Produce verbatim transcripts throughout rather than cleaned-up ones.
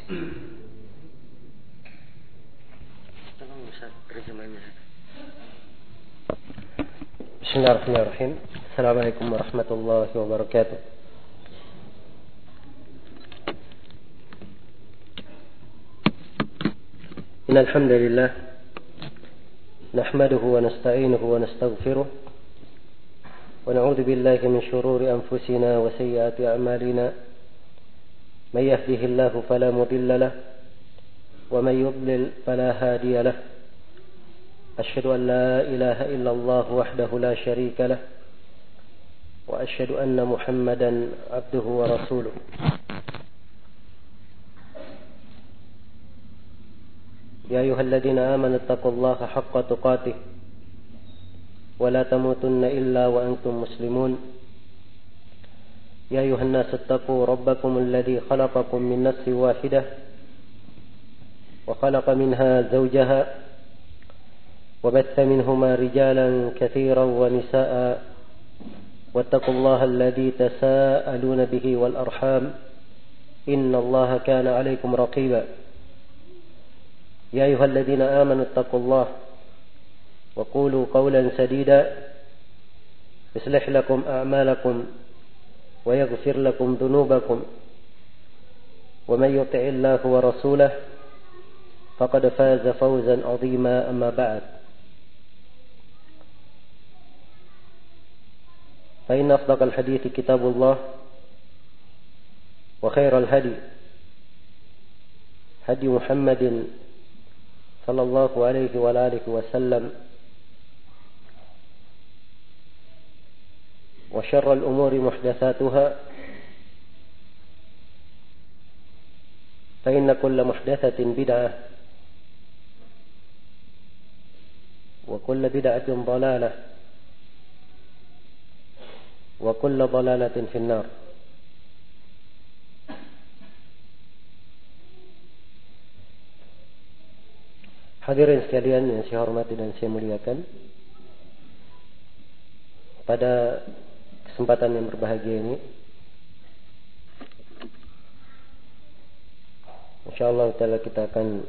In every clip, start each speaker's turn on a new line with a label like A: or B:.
A: Bismillahirrahmanirrahim. Assalamualaikum warahmatullahi wabarakatuh. Innal hamdalillah nahmaduhu wa nasta'inuhu wa nastaghfiruh wa na'udzu billahi min shururi anfusina wa sayyiati a'malina. من يهده الله فلا مضل له ومن يضلل فلا هادي له أشهد أن لا إله إلا الله وحده لا شريك له وأشهد أن محمدا عبده ورسوله يا أيها الذين آمنوا اتقوا الله حق تقاته ولا تموتن إلا وأنتم مسلمون يا أيها الناس اتقوا ربكم الذي خلقكم من نفس واحدة وخلق منها زوجها وبث منهما رجالا كثيرا ونساء واتقوا الله الذي تساءلون به والأرحام إن الله كان عليكم رقيبا يا أيها الذين آمنوا اتقوا الله وقولوا قولا سديدا يصلح لكم أعمالكم ويغفر لكم ذنوبكم ومن يطع الله ورسوله فقد فاز فوزا عظيما أما بعد فإن أصدق الحديث كتاب الله وخير الهدي هدي محمد صلى الله عليه وآله وسلم وشر الأمور محدثاتها فإن كل محدثة بدعة وكل بدعة ضلالة وكل ضلالة في النار. Hadirin sekalian yang saya hormati dan saya muliakan, pada kesempatan yang berbahagia ini insyaallah taala kita akan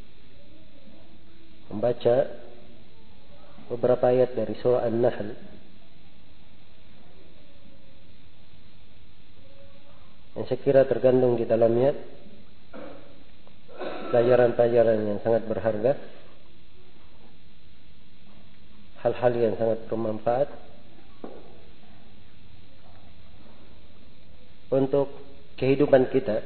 A: membaca beberapa ayat dari surah An-Nahl yang saya kira tergandung di dalamnya pelajaran-pelajaran yang sangat berharga, hal-hal yang sangat bermanfaat untuk kehidupan kita.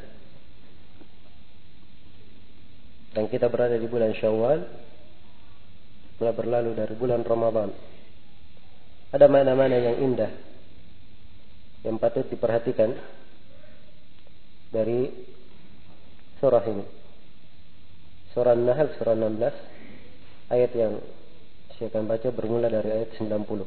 A: Dan kita berada di bulan Syawal, telah berlalu dari bulan Ramadan. Ada mana-mana yang indah yang patut diperhatikan dari surah ini. Surah An-Nahl, surah enam belas, ayat yang saya akan baca bermula dari ayat sembilan puluh.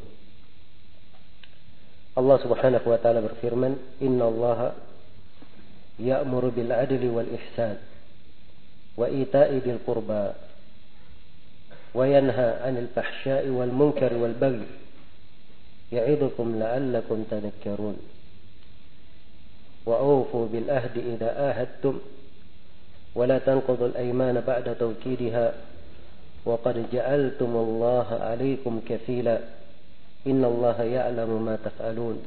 A: Allah subhanahu wa ta'ala berfirman, Inna allaha ya'muru bil adli wal ihsan wa ita'i bil qurba wa yanha 'anil fahsya'i wal munkari wal baghi ya'idukum la'allakum tadhakkarun wa awfu bil ahdi idza ahadtum wa la tanqudul aymana ba'da tawkidiha wa qad ja'altumullaha 'alaykum kafila إن الله يعلم ما تفعلون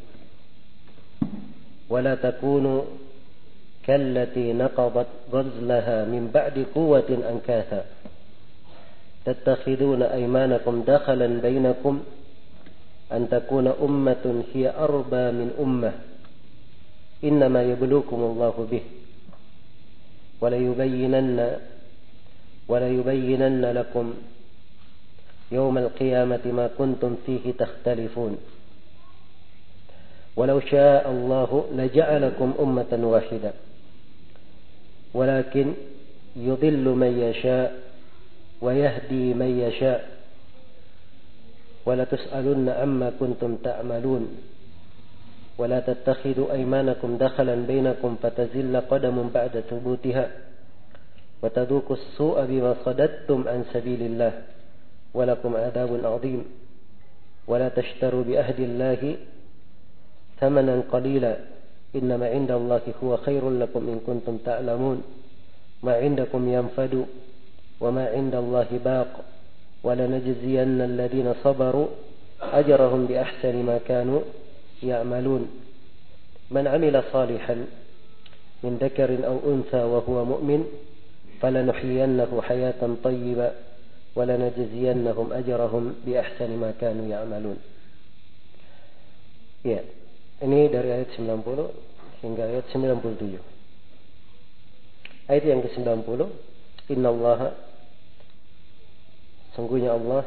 A: ولا تكونوا كالتي نقضت غزلها من بعد قوة أنكاثا تتخذون أيمانكم دخلا بينكم أن تكون أمة هي أربى من أمة إنما يبلوكم الله به وليبينن وليبينن لكم يوم القيامة ما كنتم فيه تختلفون ولو شاء الله لجعلكم أمة واحدة ولكن يضل من يشاء ويهدي من يشاء ولتسألن عما كنتم تعملون ولا تتخذوا أيمانكم دخلا بينكم فتزل قدم بعد ثبوتها وتذوقوا السوء بما صددتم عن سبيل الله ولكم عذاب عظيم ولا تشتروا بعهد الله ثمنا قليلا إنما عند الله هو خير لكم إن كنتم تعلمون ma 'indakum yanfadu wa ma 'indallahi baq wa lanajziyanna alladhina sabaru ajrahum bi ahsani ma kanu ya'malun man 'amila salihan min dzakarin aw untha wa huwa mu'min falanuhyiyannahu hayatan thayyibah wa lanajziyannahum ajrahum bi ahsani ma kanu ya'malun. Ya, ini dari ayat sembilan puluh hingga ayat sembilan puluh tujuh. Ayat yang ke sembilan puluh, innallaha, sungguhnya Allah,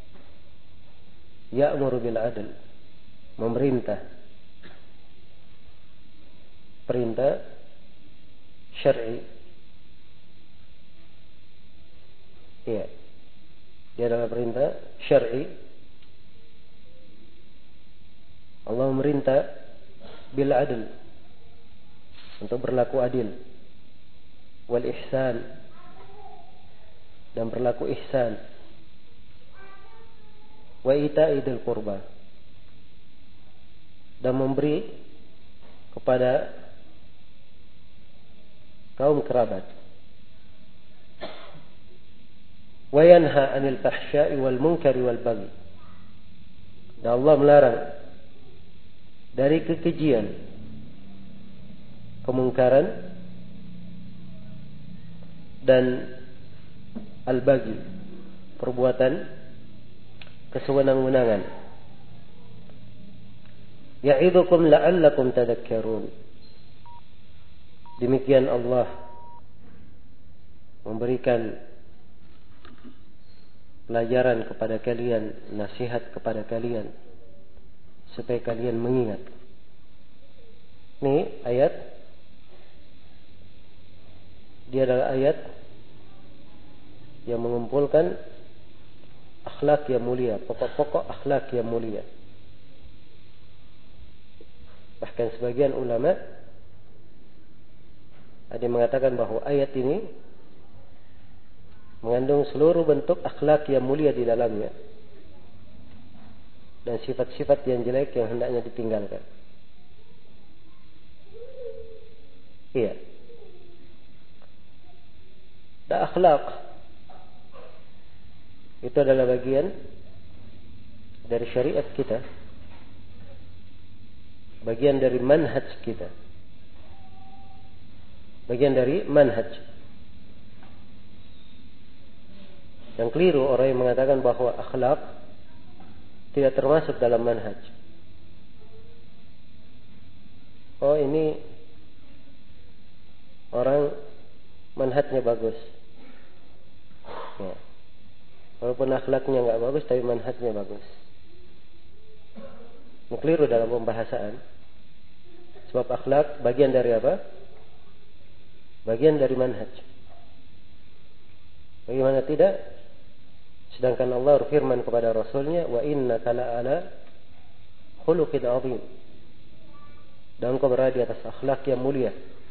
A: ya'muru bil adl, memerintah, perintah syar'i. Iya, dia adalah perintah syar'i. Allah memerintah bil adl, untuk berlaku adil, wal ihsan, dan berlaku ihsan, wa ita'i dzil qurba, dan memberi kepada kaum kerabat, wa yanha 'anil fahsya'i wal munkari wal baghi, dan Allah melarang dari kekejian, kemungkaran, dan al-baghi, perbuatan kesewenang-wenangan. Ya'idzukum la'allakum tadhakkarun. Demikian Allah memberikan pelajaran kepada kalian, nasihat kepada kalian, supaya kalian mengingat. Ini ayat, dia adalah ayat yang mengumpulkan akhlak yang mulia, pokok-pokok akhlak yang mulia. Bahkan sebagian ulama ada yang mengatakan bahwa ayat ini mengandung seluruh bentuk akhlak yang mulia di dalamnya, dan sifat-sifat yang jelek yang hendaknya ditinggalkan. Iya. Dan akhlak itu adalah bagian dari syariat kita, bagian dari manhaj kita, bagian dari manhaj. Yang keliru orang yang mengatakan bahwa akhlak tidak termasuk dalam manhaj. Oh, ini orang manhajnya bagus. Ya. Walaupun akhlaknya nggak bagus, tapi manhajnya bagus. Ini keliru dalam pembahasan. Sebab akhlak bagian dari apa? Bagian dari manhaj. Bagaimana tidak? Sedangkan Allah berfirman kepada Rasulnya, wa innaka la'ala khuluqin 'azim. Dan engkau berada di atas akhlak yang mulia.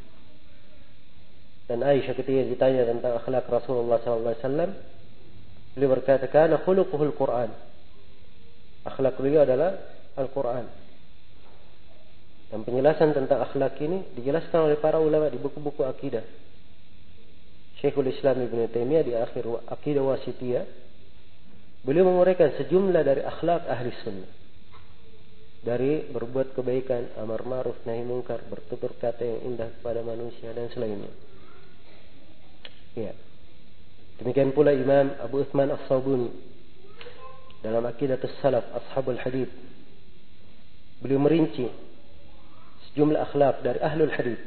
A: Dan Aisyah ketika ditanya tentang akhlak Rasulullah sallallahu alaihi wasallam, beliau berkata, kana khuluquhul Qur'an. Akhlak beliau adalah Al-Quran. Dan penjelasan tentang akhlak ini dijelaskan oleh para ulama di buku-buku akidah. Syekhul Islam Ibnu Taimiyah di akhir Aqidah Wasithiyah, beliau menguraikan sejumlah dari akhlak ahli sunnah. Dari berbuat kebaikan, amar ma'ruf nahi munkar, bertutur kata yang indah kepada manusia, dan selainnya. Ya. Demikian pula Imam Abu Uthman As-Sabuni dalam Aqidatus Salaf Ashabul Hadith, beliau merinci sejumlah akhlak dari ahlul hadith.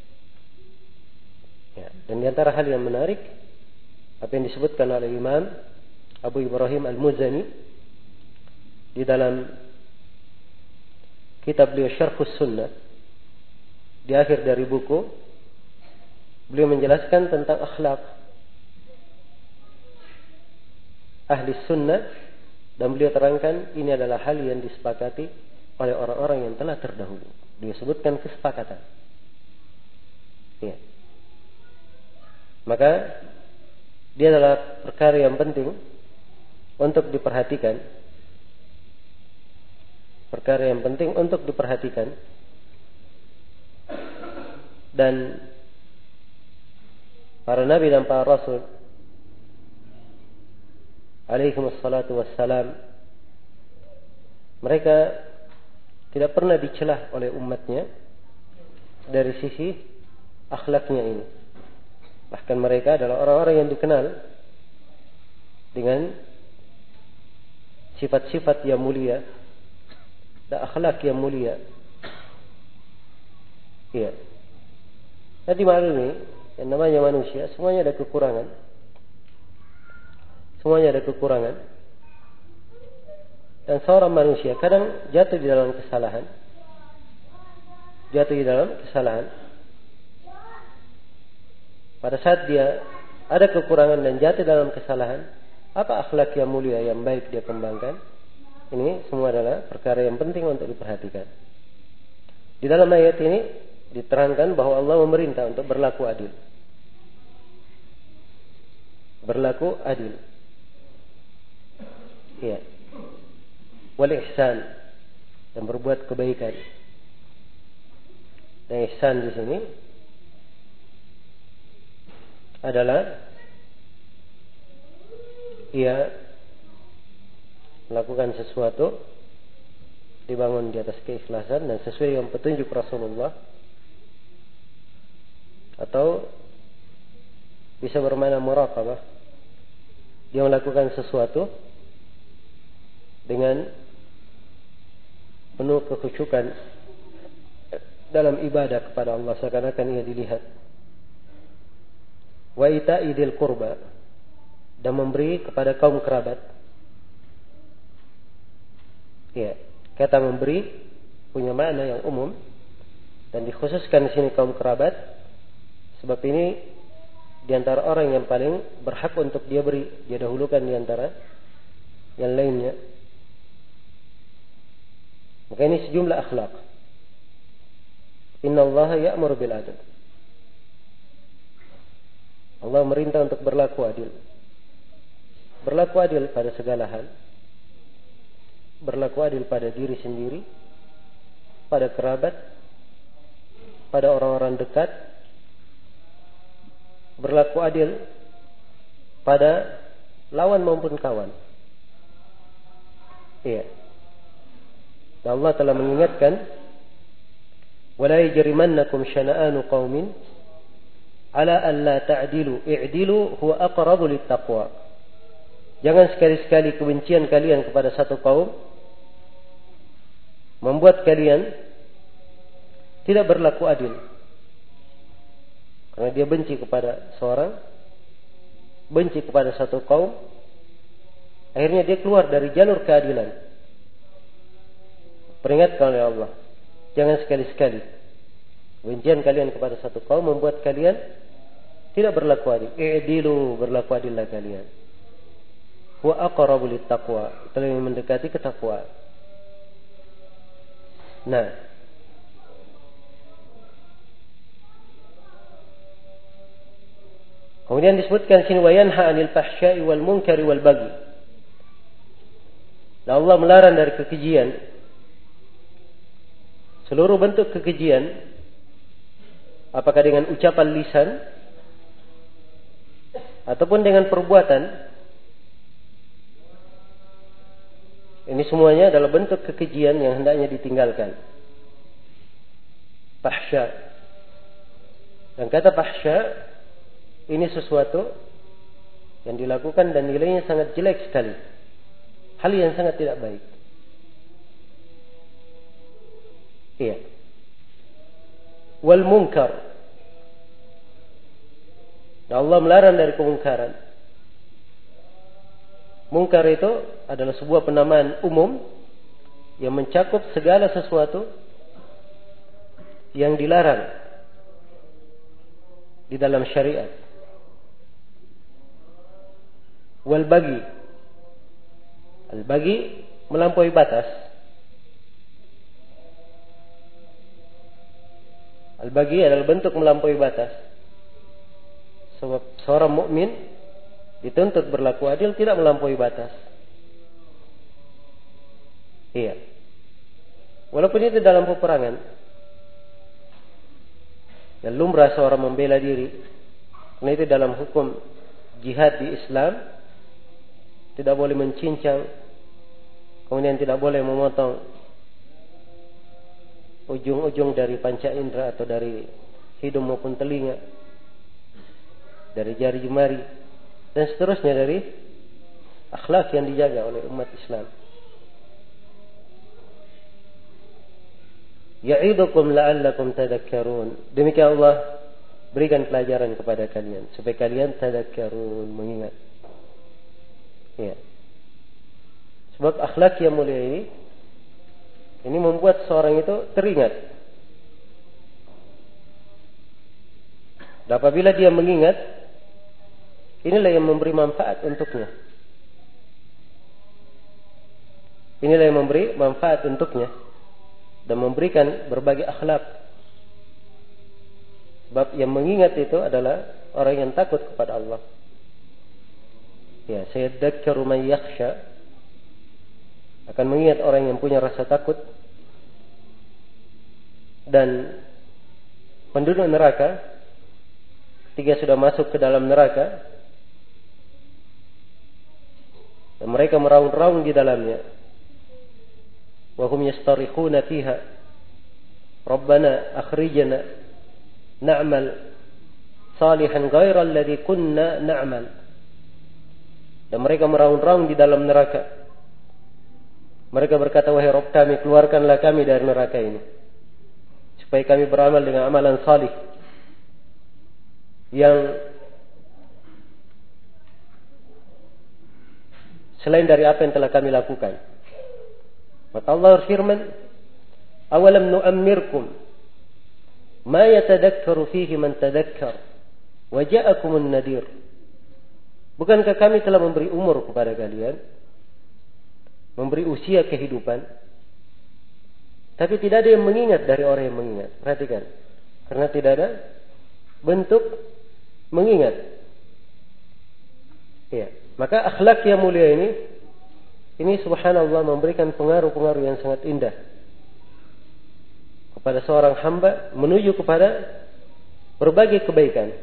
A: Ya. Dan di antara hal yang menarik, apa yang disebutkan oleh Imam Abu Ibrahim Al-Muzani di dalam kitab beliau Syarhus Sunnah, di akhir dari buku beliau menjelaskan tentang akhlak ahli sunnah, dan beliau terangkan ini adalah hal yang disepakati oleh orang-orang yang telah terdahulu. Dia sebutkan kesepakatan. Ya. Maka dia adalah perkara yang penting untuk diperhatikan. Perkara yang penting untuk diperhatikan. Dan para nabi dan para rasul alaihimussalatu wassalam, mereka tidak pernah dicelah oleh umatnya dari sisi akhlaknya ini. Bahkan mereka adalah orang-orang yang dikenal dengan sifat-sifat yang mulia dan akhlak yang mulia. Iya. Nanti maklumi, yang namanya manusia semuanya ada kekurangan. Semuanya ada kekurangan. Dan seorang manusia kadang jatuh di dalam kesalahan. Jatuh di dalam kesalahan. Pada saat dia ada kekurangan dan jatuh dalam kesalahan, apa akhlak yang mulia yang baik dia kembangkan? Ini semua adalah perkara yang penting untuk diperhatikan. Di dalam ayat ini diterangkan bahwa Allah memerintah untuk berlaku adil. Berlaku adil. Ya. Wal ihsan, dan berbuat kebaikan. Dan ihsan di sini adalah ia melakukan sesuatu dibangun di atas keikhlasan dan sesuai dengan petunjuk Rasulullah, atau bisa bermakna muraqabah, dia melakukan sesuatu dengan penuh kekhusyukan dalam ibadah kepada Allah, seakan-akan ia dilihat. Wa ita'i dzil qurba, dan memberi kepada kaum kerabat. Ya, kata memberi punya makna yang umum dan dikhususkan di sini kaum kerabat, sebab ini di antara orang yang paling berhak untuk dia beri, dia dahulukan di antara yang lainnya. Maka ini sejumlah akhlak. Inna Allah ya'muru bil adl. Allah merintah untuk berlaku adil. Berlaku adil pada segala hal. Berlaku adil pada diri sendiri, pada kerabat, pada orang-orang dekat. Berlaku adil pada lawan maupun kawan. Iya. Dan Allah telah mengingatkan, وَلَا يَجْرِمَنَّكُمْ شَنَآنُ قَوْمٍ عَلَىٰ أَلَّا تَعْدِلُوا اِعْدِلُوا هُوَ أَقْرَبُ لِلتَّقْوَىٰ. Jangan sekali-sekali kebencian kalian kepada satu kaum membuat kalian tidak berlaku adil. Karena dia benci kepada seorang, benci kepada satu kaum, akhirnya dia keluar dari jalur keadilan. Peringatkan oleh Allah, jangan sekali-sekali kebencian kalian kepada satu kaum membuat kalian tidak berlaku adil. I'dilu, berlaku adillah kalian. Wa aqrabu littaqwa, itu lebih mendekati ketakwaan. Nah, kemudian disebutkan sini wa yanha 'anil fahsya'i wal munkari wal baghi. Dan Allah melarang dari kekejian, seluruh bentuk kekejian, apakah dengan ucapan lisan ataupun dengan perbuatan. Ini semuanya adalah bentuk kekejian yang hendaknya ditinggalkan. Fahsya. Dan kata fahsya ini sesuatu yang dilakukan dan nilainya sangat jelek sekali. Hal yang sangat tidak baik. Iya. Wal munkar. Dan Allah melarang dari kemungkaran. Munkar itu adalah sebuah penamaan umum yang mencakup segala sesuatu yang dilarang di dalam syariat. Wal bagi. Al bagi melampaui batas. Al bagi adalah bentuk melampaui batas. Sebab seorang mukmin dituntut berlaku adil, tidak melampaui batas. Iya. Walaupun itu dalam peperangan, dan lumrah seorang membela diri, Karena itu dalam hukum jihad di Islam tidak boleh mencincang, kemudian tidak boleh memotong ujung-ujung dari panca indera atau dari hidung maupun telinga, dari jari jemari dan seterusnya dari akhlak yang dijaga oleh umat Islam. Ya'idukum la'allakum tadhakkarun. Demikian Allah berikan pelajaran kepada kalian supaya kalian tadhakkarun, mengingat. Ya. Sebab akhlak yang mulia ini ini membuat seorang itu teringat. Dan apabila dia mengingat, inilah yang memberi manfaat untuknya. Inilah yang memberi manfaat untuknya dan memberikan berbagai akhlak. Sebab yang mengingat itu adalah orang yang takut kepada Allah. Ya, sayadzakkaru man yakhsha, akan mengingat orang yang punya rasa takut. Dan penduduk neraka ketika sudah masuk ke dalam neraka dan mereka meraung-raung di dalamnya, wa hum yastarikhuna fiha rabbana akhrijna na'mal salihan ghairal ladzi kunna na'mal. Dan mereka meraung-raung di dalam neraka. Mereka berkata, wahai Rabb kami, keluarkanlah kami dari neraka ini supaya kami beramal dengan amalan salih yang selain dari apa yang telah kami lakukan. Maka Allah berfirman, awalam nu'ammirkum ma yatadakkaru fihi man tadakkar wa ja'akumun nadir. Bukankah kami telah memberi umur kepada kalian, memberi usia kehidupan, tapi tidak ada yang mengingat dari orang yang mengingat. Perhatikan, karena tidak ada bentuk mengingat. Ya, maka akhlak yang mulia ini Ini subhanallah memberikan pengaruh-pengaruh yang sangat indah kepada seorang hamba menuju kepada berbagai kebaikan.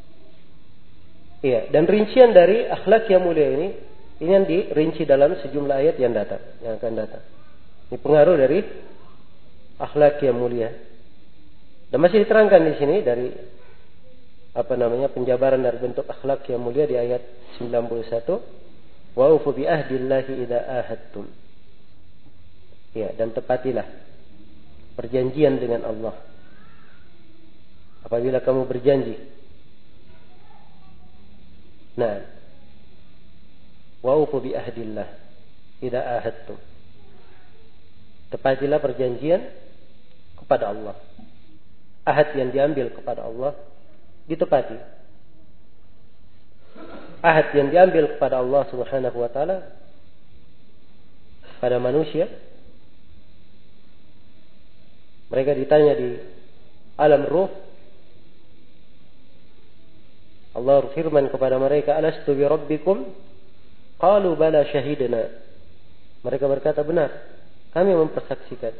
A: Iya, dan rincian dari akhlak yang mulia ini ini yang dirinci dalam sejumlah ayat yang datang, yang akan datang. Ini pengaruh dari akhlak yang mulia. Dan masih diterangkan di sini dari apa namanya penjabaran dari bentuk akhlak yang mulia di ayat sembilan puluh satu. Wa ufu bi ahdillahi idza ahadtum. Ya, dan tepatilah perjanjian dengan Allah apabila kamu berjanji. Nah, wa ufu bi ahdillah idza ahadtum. Tepatilah perjanjian kepada Allah. Ahad yang diambil kepada Allah ditepati. Ahad yang diambil kepada Allah Subhanahu wa taala pada manusia, mereka ditanya di alam ruh, Allah berfirman kepada mereka, alastu bi rabbikum? Qalu bala syahidna. Mereka berkata, benar, kami mempersaksikan.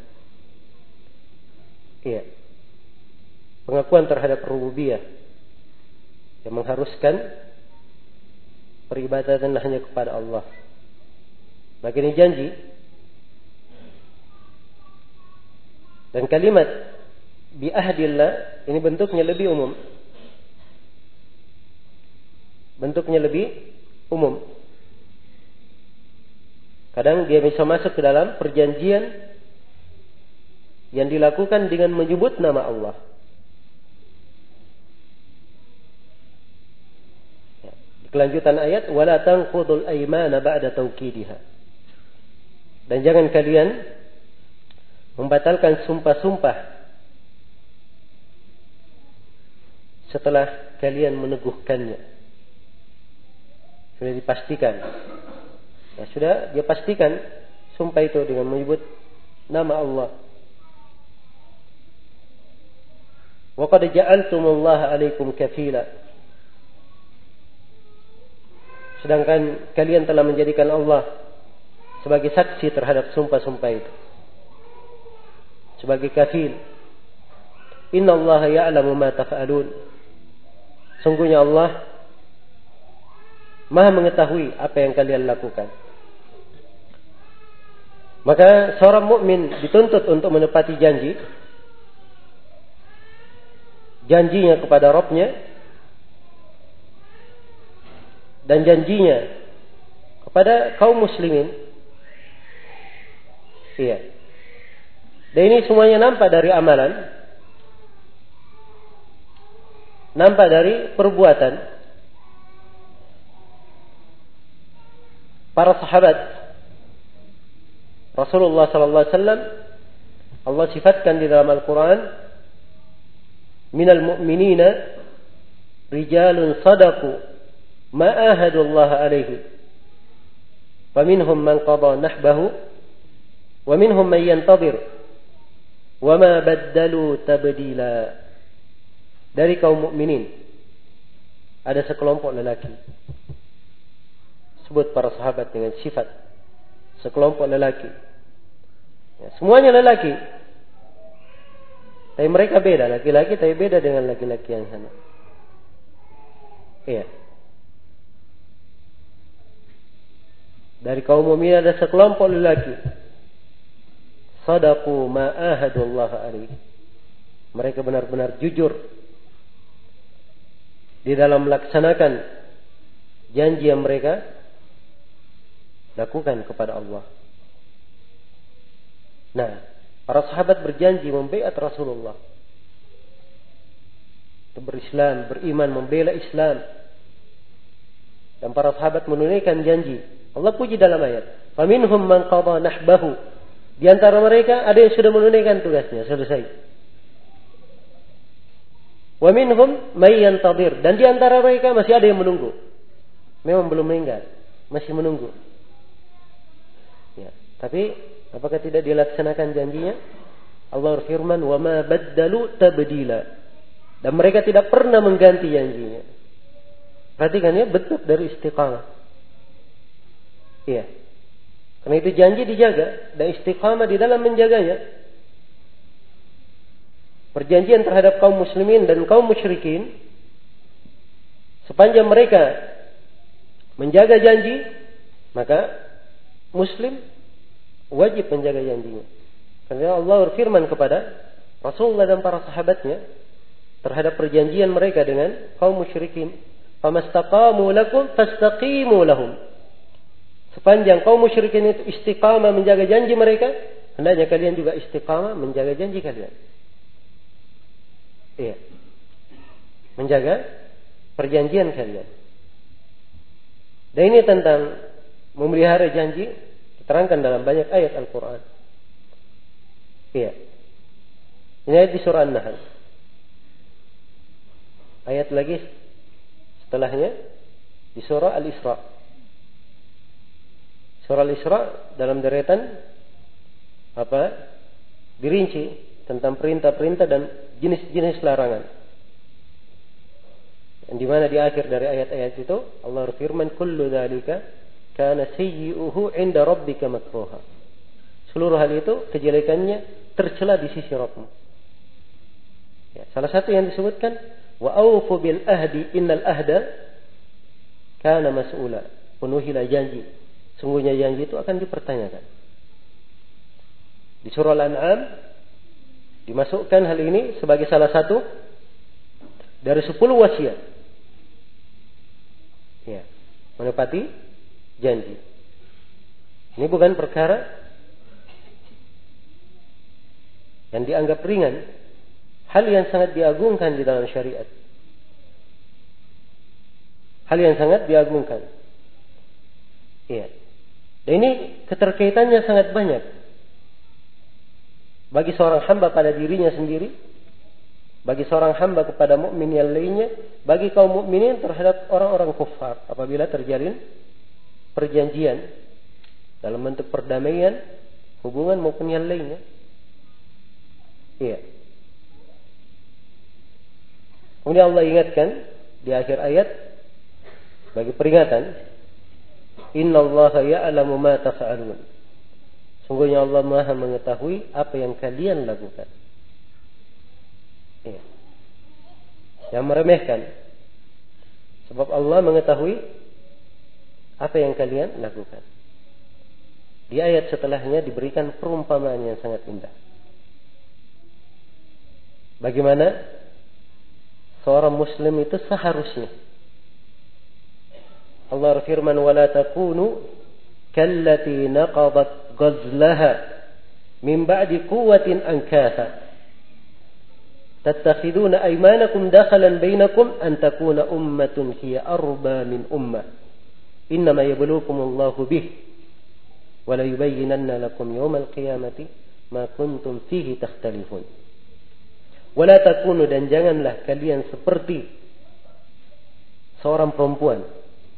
A: Iya, pengakuan terhadap rububiyah yang mengharuskan peribadatan hanya kepada Allah. Maka ini janji. Dan kalimat bi ahdillah ini bentuknya lebih umum. Bentuknya lebih umum. Kadang dia bisa masuk ke dalam perjanjian yang dilakukan dengan menyebut nama Allah. Kelanjutan ayat, wala tanqudul aymana ba'da tawkidiha. Dan jangan kalian membatalkan sumpah-sumpah setelah kalian meneguhkannya. Sudah dipastikan. Ya, sudah dia pastikan sumpah itu dengan menyebut nama Allah. Wa qad ja'altumullaha 'alaikum kafila. Sedangkan kalian telah menjadikan Allah sebagai saksi terhadap sumpah-sumpah itu. Sebagai kafil. Inna Allah ya'lamu ma taf'alun. Sungguhnya Allah Maha mengetahui apa yang kalian lakukan. Maka seorang mukmin dituntut untuk menepati janji. Janjinya kepada Rabb-Nya dan janjinya kepada kaum muslimin. Iya. Dan ini semuanya nampak dari amalan, nampak dari perbuatan para sahabat Rasulullah sallallahu alaihi wasallam. Allah sifatkan di dalam Al-Quran, minal mu'minina rijalun sadaqu ma ahadullah alaihi wa minhum man qada nahbahu wa minhum man yantazir wa ma baddalu tabdila. Dari kaum mukminin ada sekelompok lelaki, sebut para sahabat dengan sifat sekelompok lelaki, ya, semuanya lelaki. Tapi mereka beda, laki-laki tapi beda dengan laki-laki yang sana. Iya. Dari kaum mukminin ada sekelompok lelaki. Sadaqu ma ahadullah alaihi. Mereka benar-benar jujur di dalam melaksanakan janji yang mereka lakukan kepada Allah. Nah, para sahabat berjanji membaiat Rasulullah untuk berislam, beriman, membela Islam. Dan para sahabat menunaikan janji. Allah puji dalam ayat, "Faminhum man qada nahbahu." Di antara mereka ada yang sudah menunaikan tugasnya, selesai. "Wa minhum may yantazir." Dan di antara mereka masih ada yang menunggu. Memang belum meninggal, masih menunggu. Ya, tapi apakah tidak dilaksanakan janjinya? Allah berfirman, "Wa ma baddalu tabdila." Dan mereka tidak pernah mengganti janjinya. Perhatikan ya, bentuk dari istiqamah. Iya. Karena itu janji dijaga dan istiqamah di dalam menjaganya. Perjanjian terhadap kaum muslimin dan kaum musyrikin, sepanjang mereka menjaga janji, maka muslim wajib menjaga janjinya. Karena Allah berfirman kepada Rasulullah dan para sahabatnya terhadap perjanjian mereka dengan kaum musyrikin, "Famastaqamu lakum fastaqimu lahum." Sepanjang kaum musyrikin itu istiqamah menjaga janji mereka, hendaknya kalian juga istiqamah menjaga janji kalian. Iya. Menjaga perjanjian kalian. Dan ini tentang memelihara janji diterangkan dalam banyak ayat Al-Quran. Iya. Ini ayat di surah An-Nahl. Ayat lagi setelahnya di surah Al-Isra. Surah Al-Isra dalam deretan apa? Dirinci tentang perintah-perintah dan jenis-jenis larangan. Dan di mana di akhir dari ayat-ayat itu Allah berfirman, "Kullu dzalika kana sayyi'uhu 'inda rabbika makruha." Seluruh hal itu kejelekannya tercela di sisi Rabbmu. Ya, salah satu yang disebutkan, "Wa aufu bil ahdi innal ahda kana mas'ula." Penuhilah janji. Sungguhnya janji itu akan dipertanyakan. Di surah Al-An'am dimasukkan hal ini sebagai salah satu dari sepuluh wasiat. Ya, menepati janji. Ini bukan perkara yang dianggap ringan, hal yang sangat diagungkan di dalam syariat. Hal yang sangat diagungkan. Iya. Dan ini keterkaitannya sangat banyak. Bagi seorang hamba pada dirinya sendiri, bagi seorang hamba kepada mukmin yang lainnya, bagi kaum mukminin terhadap orang-orang kufar apabila terjalin perjanjian dalam bentuk perdamaian, hubungan maupun yang lainnya. Iya. Kemudian Allah ingatkan di akhir ayat bagi peringatan, "Innallaha ya'lamu ma taf'alun." Sungguhnya Allah Maha mengetahui apa yang kalian lakukan. Iya. Yang meremehkan Sebab Allah mengetahui apa yang kalian lakukan. Di ayat setelahnya diberikan perumpamaan yang sangat indah. Bagaimana seorang muslim itu seharusnya. Allah berfirman, "Wala takunu kallati naqadat ghazlaha min ba'di quwwatin ankatha. Tattakhiduna aymanakum dakhalan bainakum an takuna ummatun hiya arba min ummah. Innama yabluukumullahu bih wa la yubayyinanna lakum yawmal qiyamati ma kuntum fihi takhtalifun." Wala takunu, dan janganlah kalian seperti seorang perempuan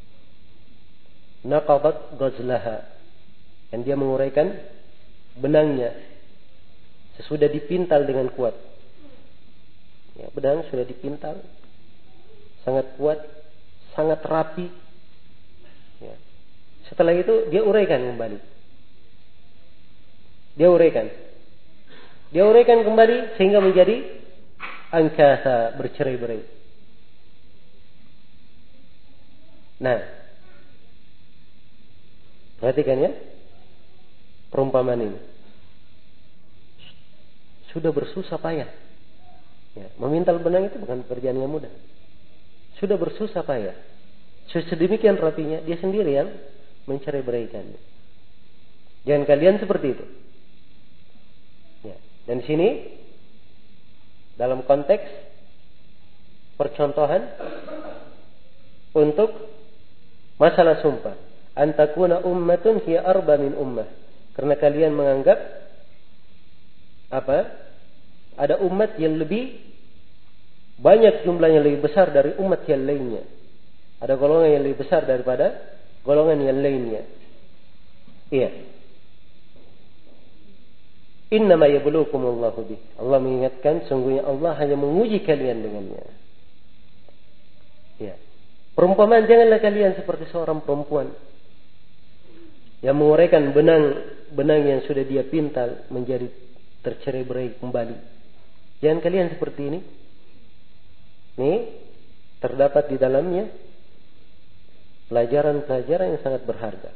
A: naqadat ghazlaha, yang dia menguraikan benangnya sesudah dipintal dengan kuat. Ya, benang sudah dipintal sangat kuat, sangat rapi. Ya. Setelah itu dia uraikan kembali. Dia uraikan. Dia uraikan kembali sehingga menjadi angkasa, bercerai-berai. Nah, perhatikan ya perumpamaan ini. Sudah bersusah payah. Ya, memintal benang itu bukan pekerjaan yang mudah. Sudah bersusah payah. Sedemikian rapinya, dia sendiri yang mencerai-beraikannya. Jangan kalian seperti itu. Ya. Dan di sini dalam konteks percontohan untuk masalah sumpah, antakuna ummatun hiya arba min ummah, karena kalian menganggap apa? Ada umat yang lebih banyak jumlahnya, lebih besar dari umat yang lainnya. Ada golongan yang lebih besar daripada golongan yang lainnya. Iya. Innama yabluukumullahu bih. Allah mengingatkan, sungguhnya Allah hanya menguji kalian dengannya. Ya. Perumpamaan, janganlah kalian seperti seorang perempuan yang menguraikan benang benang yang sudah dia pintal menjadi tercerai-berai kembali. Jangan kalian seperti ini. Nih, terdapat di dalamnya pelajaran-pelajaran yang sangat berharga.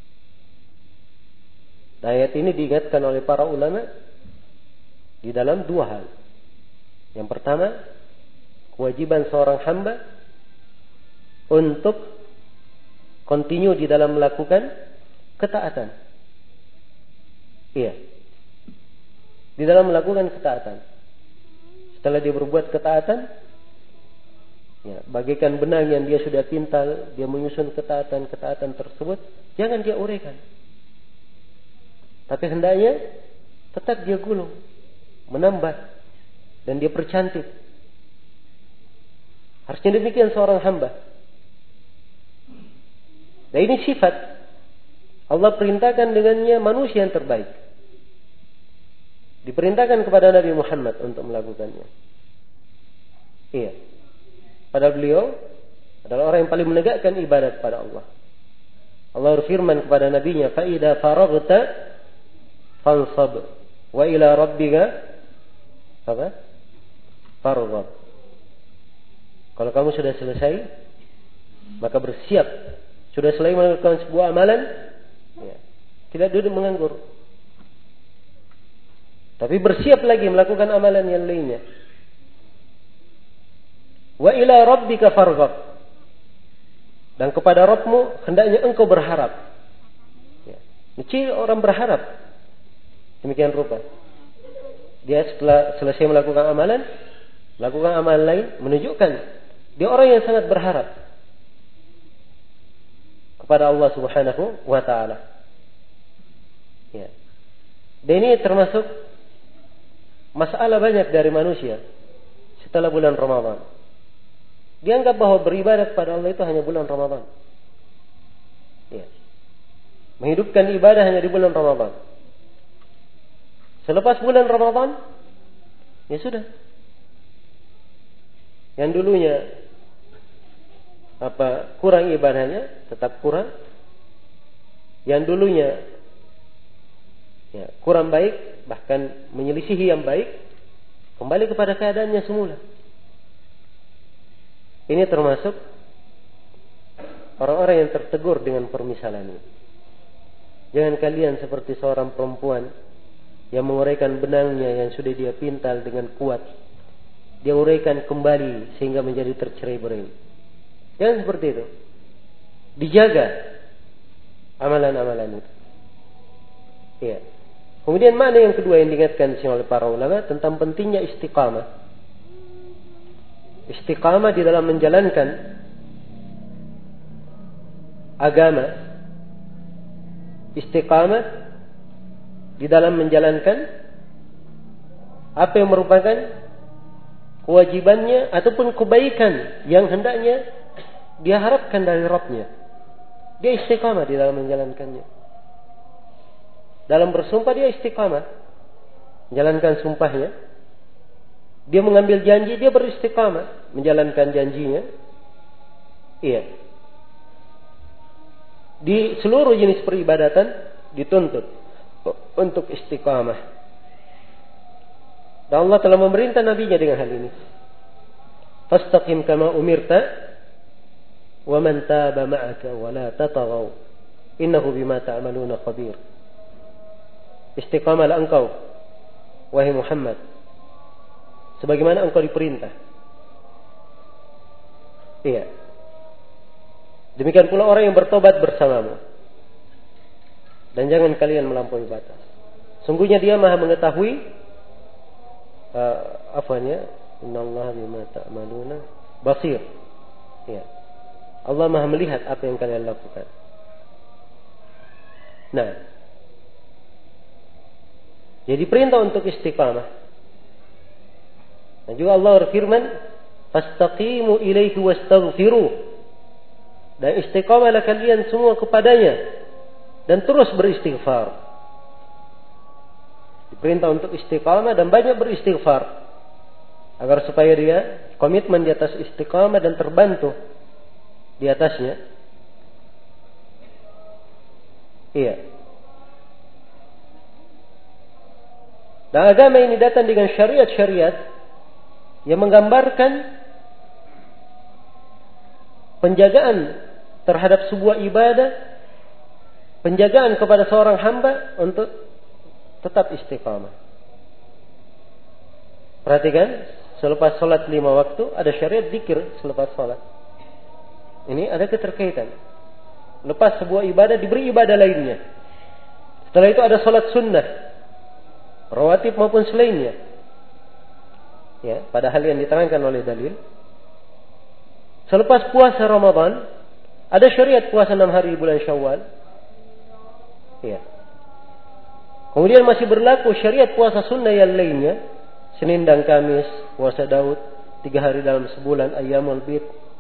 A: Ayat ini diingatkan oleh para ulama di dalam dua hal. Yang pertama, kewajiban seorang hamba untuk continue di dalam melakukan ketaatan. Iya. Di dalam melakukan ketaatan. Setelah dia berbuat ketaatan, ya, bagaikan benang yang dia sudah pintal, dia menyusun ketaatan-ketaatan tersebut, jangan dia uraikan. Tapi hendaknya tetap dia gulung, menambah, dan dia percantik. Harusnya demikian seorang hamba. Nah, ini sifat Allah perintahkan dengannya manusia yang terbaik. Diperintahkan kepada Nabi Muhammad untuk melakukannya. Iya. Padahal beliau adalah orang yang paling menegakkan ibadat kepada Allah. Allah berfirman kepada nabinya, "Fa idza faraghta fansab wa ila rabbika apa? Farghab." Kalau kamu sudah selesai, maka bersiap. Sudah selesai melakukan sebuah amalan, ya, tidak duduk menganggur. Tapi bersiap lagi melakukan amalan yang lainnya. Wa ila rabbika farghab. Dan kepada Rabbmu hendaknya engkau berharap. Ya. Mesti orang berharap. Demikian rupa. Dia setelah selesai melakukan amalan, melakukan amalan lain, menunjukkan dia orang yang sangat berharap kepada Allah Subhanahu wa taala. Ya. Dan ini termasuk masalah banyak dari manusia setelah bulan Ramadan. Dianggap bahwa beribadah kepada Allah itu hanya bulan Ramadan. Ya. Menghidupkan ibadah hanya di bulan Ramadan. Selepas bulan Ramadan, ya sudah. Yang dulunya apa kurang ibadahnya tetap kurang. Yang dulunya ya, kurang baik, bahkan menyelisihi yang baik, kembali kepada keadaannya semula. Ini termasuk orang-orang yang tertegur dengan permisalan ini. Jangan kalian seperti seorang perempuan yang menguraikan benangnya yang sudah dia pintal dengan kuat. Dia uraikan kembali sehingga menjadi tercerai-berai. Jangan seperti itu. Dijaga amalan-amalan itu. Iya. Kemudian makna yang kedua yang diingatkan oleh para ulama tentang pentingnya istiqamah. Istiqamah di dalam menjalankan agama. Istiqamah di dalam menjalankan apa yang merupakan kewajibannya ataupun kebaikan yang hendaknya dia harapkan dari Rabb-Nya. Dia istiqamah di dalam menjalankannya. Dalam bersumpah dia istiqamah. Menjalankan sumpahnya. Dia mengambil janji, dia beristiqamah. Menjalankan janjinya. Iya. Di seluruh jenis peribadatan dituntut untuk istiqamah. Dan Allah telah memerintah Nabi-Nya dengan hal ini. Fastaqim kama umirta wa man taba ma'aka wa la tataghaw innahu bima ta'maluna khabir. Istiqamalah engkau wahai Muhammad sebagaimana engkau diperintah. Iya. Demikian pula orang yang bertobat bersamamu. Dan jangan kalian melampaui batas. Sungguhnya dia Maha mengetahui uh, apanya? Innallaha bima ta'maluna basir. Iya. Allah Maha melihat apa yang kalian lakukan. Nah, jadi perintah untuk istiqamah. Dan juga Allah berfirman, "Fastaqimu ilaihi wastaghfiru." Dan istiqamalah kalian semua kepadanya dan terus beristighfar. Diperintah untuk istiqamah dan banyak beristighfar agar supaya dia komitmen di atas istiqamah dan terbantu di atasnya. Iya. Dan agama ini datang dengan syariat-syariat yang menggambarkan penjagaan terhadap sebuah ibadah, penjagaan kepada seorang hamba untuk tetap istiqamah. Perhatikan, selepas salat lima waktu ada syariat zikir selepas salat. Ini ada keterkaitan. Lepas sebuah ibadah diberi ibadah lainnya. Setelah itu ada salat sunnah, rawatib maupun selainnya. Ya, pada hal yang diterangkan oleh dalil. Selepas puasa Ramadan, ada syariat puasa enam hari di bulan Syawal. Ya. Kemudian masih berlaku syariat puasa sunnah yang lainnya, Senin dan Kamis, puasa Daud, tiga hari dalam sebulan, Ayyamul Bid.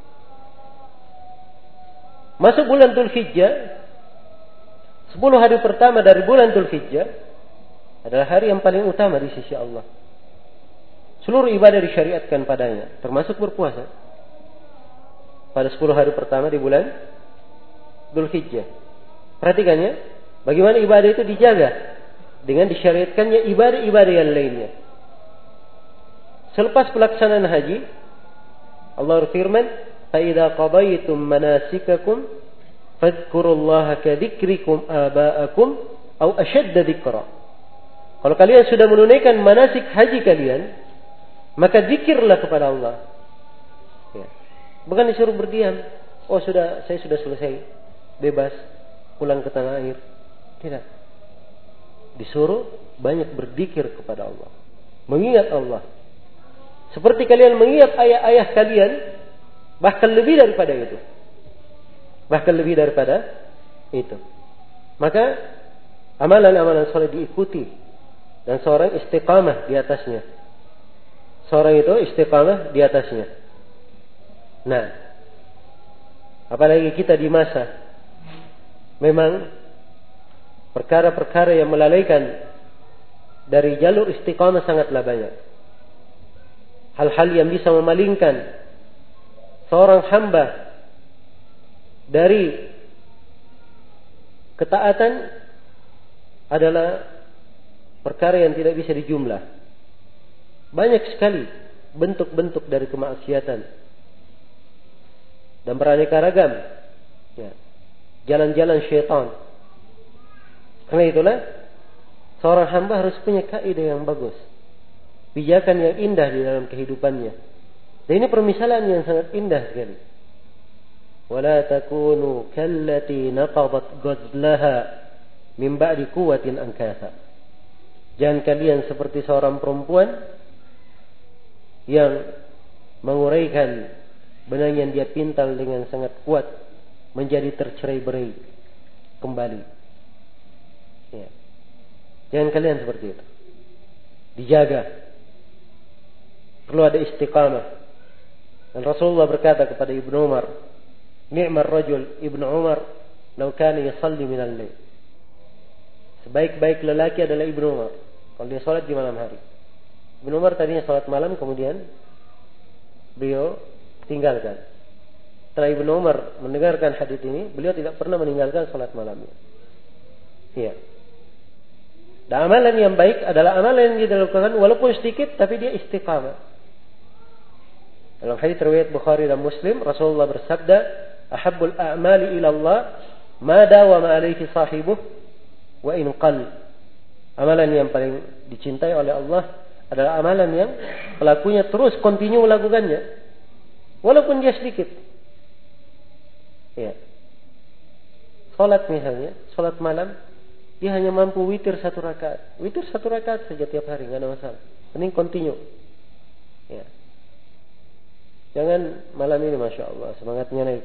A: Masuk bulan Dzulhijjah, sepuluh hari pertama dari bulan Dzulhijjah adalah hari yang paling utama di sisi Allah. Seluruh ibadah disyariatkan padanya, termasuk berpuasa. Pada sepuluh hari pertama di bulan Dzulhijjah. Perhatikannya, bagaimana ibadah itu dijaga dengan disyariatkannya ibadah-ibadah yang lainnya. Selepas pelaksanaan haji, Allah berfirman, "Fa idza qadaytum manasikakum fadhkurullaha kadzikrikum aba'akum aw ashadda dzikra." Kalau kalian sudah menunaikan manasik haji kalian, maka zikirlah kepada Allah. Ya. Bukan disuruh berdiam. Oh sudah, saya sudah selesai, bebas, pulang ke tanah air. Tidak. Disuruh banyak berzikir kepada Allah, mengingat Allah. Seperti kalian mengingat ayah-ayah kalian, bahkan lebih daripada itu. Bahkan lebih daripada itu. Maka amalan-amalan soleh diikuti dan seorang istiqamah di atasnya. Seorang itu istiqamah di atasnya. Nah, apalagi kita di masa memang perkara-perkara yang melalaikan dari jalur istiqamah sangatlah banyak. Hal-hal yang bisa memalingkan seorang hamba dari ketaatan adalah perkara yang tidak bisa dijumlah. Banyak sekali bentuk-bentuk dari kemaksiatan dan beraneka ragam Ya. Jalan-jalan syaitan. Karena itulah seorang hamba harus punya kaidah yang bagus, pijakan yang indah di dalam kehidupannya. Dan ini permisalan yang sangat indah sekali. Wala takunu kallati naqadat ghazlaha min ba'di quwwatin ankatha. Jangan kalian seperti seorang perempuan yang menguraikan benang yang dia pintal dengan sangat kuat menjadi tercerai-berai kembali. Ya. Jangan kalian seperti itu. Dijaga. Perlu ada istiqamah. Dan Rasulullah berkata kepada Ibnu Umar, "Ni'mar rajul Ibnu Umar law kana yusalli min al-lail." Sebaik-baik lelaki adalah Ibnu Umar kalau dia salat di malam hari. Ibnu Umar tadinya salat malam, kemudian beliau tinggalkan. Setelah Ibnu Umar mendengarkan hadis ini, beliau tidak pernah meninggalkan salat malamnya. Iya. Dan amalan yang baik adalah amalan yang dia lakukan walaupun sedikit, tapi dia istiqamah. Dalam hadis riwayat Bukhari dan Muslim, Rasulullah bersabda, "Ahabbul a'mali ila Allah ma dawama alaihi sahibuh wa in qall." Amalan yang paling dicintai oleh Allah adalah amalan yang pelakunya terus kontinu melakukannya walaupun dia sedikit. Ya. Salat misalnya, salat malam, dia hanya mampu witir satu rakaat. Witir satu rakaat saja tiap hari, enggak ada masalah. Penting kontinu. Ya. Jangan malam ini Masya Allah semangatnya naik.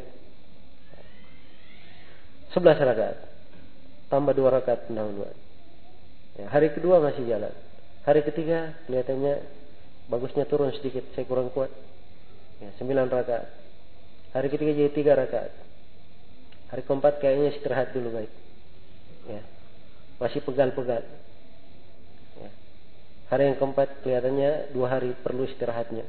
A: Sebelas rakaat. Tambah dua rakaat pendahuluan. Ya, hari kedua masih jalan. Hari ketiga kelihatannya bagusnya turun sedikit. Saya kurang kuat. Ya, sembilan rakaat. Hari ketiga jadi tiga rakaat. Hari keempat kayaknya istirahat dulu baik. Ya, masih pegal-pegal. Ya. Hari yang keempat kelihatannya dua hari perlu istirahatnya.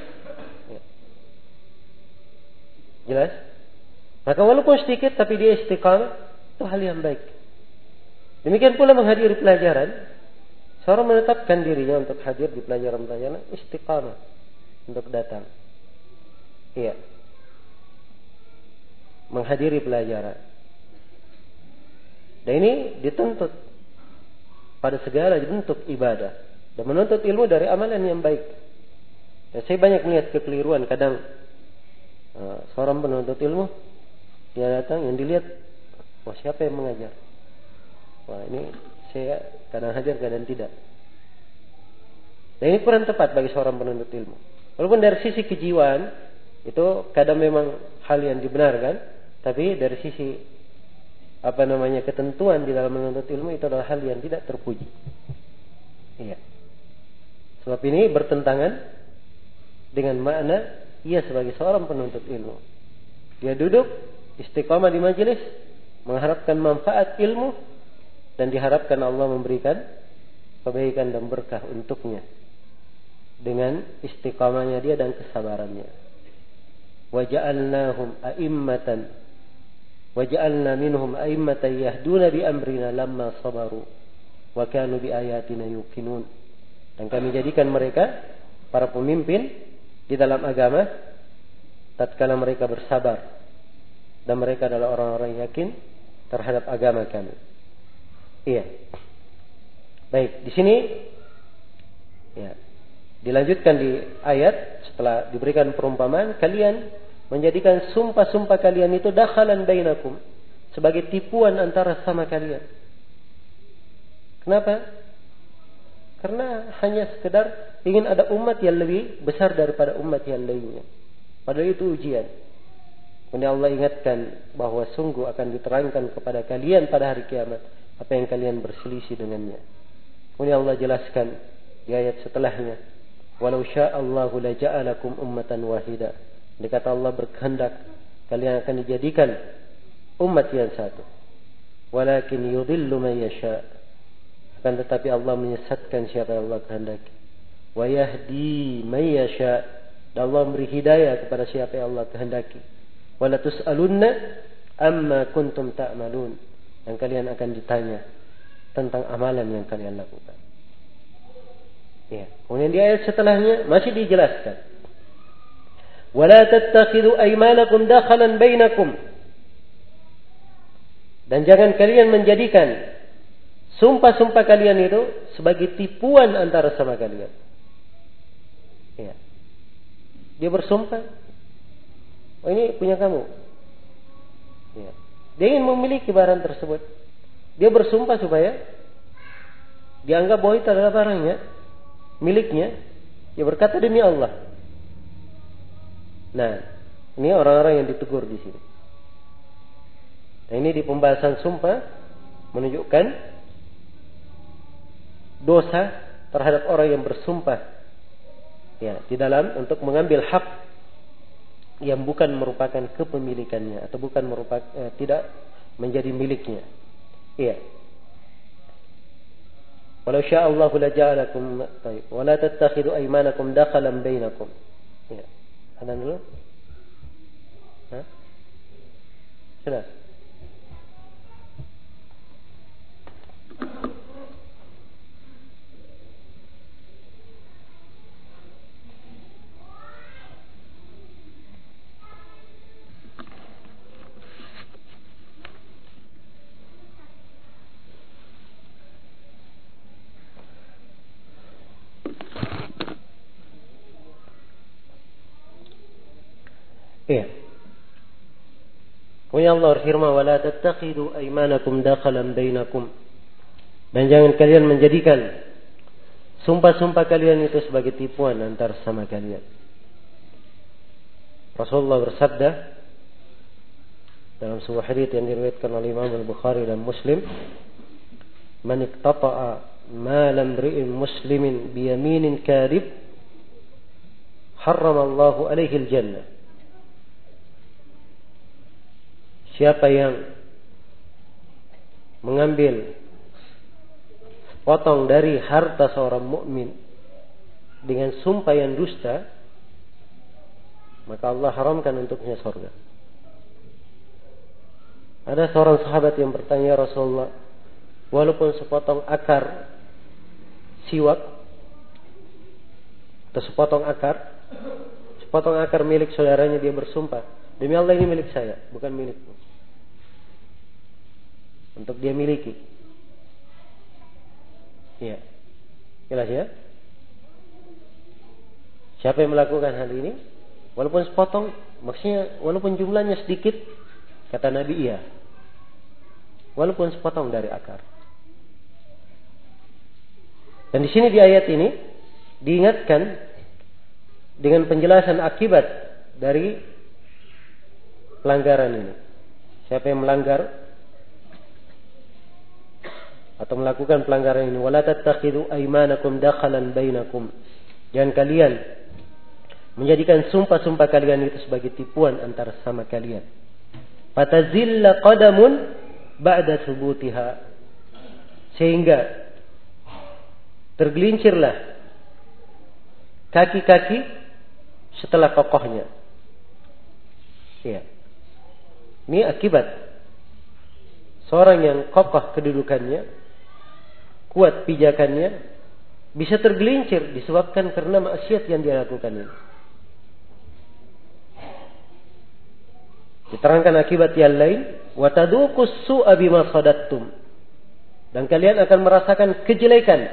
A: Jelas? Maka walaupun sedikit tapi dia istiqamah, itu hal yang baik. Demikian pula menghadiri pelajaran, seorang menetapkan dirinya untuk hadir di pelajaran-pelajaran, istiqamah untuk datang. Iya. Menghadiri pelajaran. Dan ini dituntut pada segala bentuk ibadah dan menuntut ilmu dari amalan yang baik. Dan saya banyak melihat kekeliruan kadang. Uh, seorang penuntut ilmu dia datang, yang dilihat, wah siapa yang mengajar? Wah ini saya kadang hadir kadang tidak. Dan ini kurang tepat bagi seorang penuntut ilmu. Walaupun dari sisi kejiwaan itu kadang memang hal yang dibenarkan, tapi dari sisi apa namanya ketentuan di dalam menuntut ilmu itu adalah hal yang tidak terpuji. Iya. Sebab ini bertentangan dengan makna ia sebagai seorang penuntut ilmu. Dia duduk istiqamah di majelis, mengharapkan manfaat ilmu, dan diharapkan Allah memberikan kebaikan dan berkah untuknya dengan istiqamahnya dia dan kesabarannya. Wa ja'alnahum a'immatan wa ja'alna minhum a'immatan yahduna bi amrina lamma sabaru wa kanu bi ayatina yuqinun. Dan kami jadikan mereka para pemimpin di dalam agama tatkala mereka bersabar dan mereka adalah orang-orang yakin terhadap agama kami. Iya. Baik, di sini ya, dilanjutkan di ayat setelah diberikan perumpamaan, kalian menjadikan sumpah-sumpah kalian itu dakhalan bainakum, sebagai tipuan antara sama kalian. Kenapa? Karena hanya sekedar ingin ada umat yang lebih besar daripada umat yang lainnya. Padahal itu ujian. Kemudian Allah ingatkan bahwa sungguh akan diterangkan kepada kalian pada hari kiamat apa yang kalian berselisih dengannya. Kemudian Allah jelaskan di ayat setelahnya, walau sya'allahu laja'alakum ummatan wahida. Dikata Allah berkehendak kalian akan dijadikan umat yang satu. Walakin yudhillu man yasha'. Akan tetapi Allah menyesatkan siapa yang Allah kehendaki. Wa yahdi man yasha'. Dan Allah memberi hidayah kepada siapa yang Allah kehendaki. Wa la tus'alunna amma kuntum ta'malun. Dan kalian akan ditanya tentang amalan yang kalian lakukan. Ya. Kemudian di ayat setelahnya masih dijelaskan. Wa la tattakhidhu aymanakum dakhalan bainakum. Dan jangan kalian menjadikan sumpah-sumpah kalian itu sebagai tipuan antara sama kalian. Ya. Dia bersumpah, oh ini punya kamu. Ya. Dia ingin memiliki barang tersebut. Dia bersumpah supaya dianggap bahwa itu adalah barangnya, miliknya. Dia berkata demi Allah. Nah, ini orang-orang yang ditegur di sini. Nah, ini di pembahasan sumpah menunjukkan dosa terhadap orang yang bersumpah, ya, di dalam untuk mengambil hak yang bukan merupakan kepemilikannya atau bukan merupakan eh, tidak menjadi miliknya. Iya. Walau syaa Allahu la ja'alakum tayyib wa la tattakhidu aymanakum dakhalan bainakum. Ya. Ada dulu? Hah? Sudah. Iya. Kemudian Allah berfirman, "Wala tattakhidu aymanakum dakhalan bainakum." Dan jangan kalian menjadikan sumpah-sumpah kalian itu sebagai tipuan antar sama kalian. Rasulullah bersabda dalam sebuah hadits yang diriwayatkan oleh Imam Al-Bukhari dan Muslim, "Man iqtata'a malam ri'in muslimin bi yaminin kadhib, harramallahu alaihi al-jannah." Siapa yang mengambil potong dari harta seorang mukmin dengan sumpah yang dusta, maka Allah haramkan untuknya surga. Ada seorang sahabat yang bertanya, "Ya Rasulullah, walaupun sepotong akar siwak atau sepotong akar, sepotong akar milik saudaranya, dia bersumpah, demi Allah ini milik saya, bukan milikmu." Untuk dia miliki. Iya. Jelas ya? Siapa yang melakukan hal ini? Walaupun sepotong, maksudnya walaupun jumlahnya sedikit, kata Nabi, iya. Walaupun sepotong dari akar. Dan di sini di ayat ini diingatkan dengan penjelasan akibat dari pelanggaran ini. Siapa yang melanggar atau melakukan pelanggaran ini, wala tattakhidu aymanakum dakhalan bainakum. Jangan kalian menjadikan sumpah-sumpah kalian itu sebagai tipuan antara sama kalian. Fatazilla qadamun ba'da thubutiha, sehingga tergelincirlah kaki-kaki setelah kokohnya. Ya. Ini akibat seorang yang kokoh kedudukannya, kuat pijakannya, bisa tergelincir disebabkan karena maksiat yang dia lakukan ini. Diterangkan akibat yang lain, wa taduqus su'a bima sadattum. Dan kalian akan merasakan kejelekan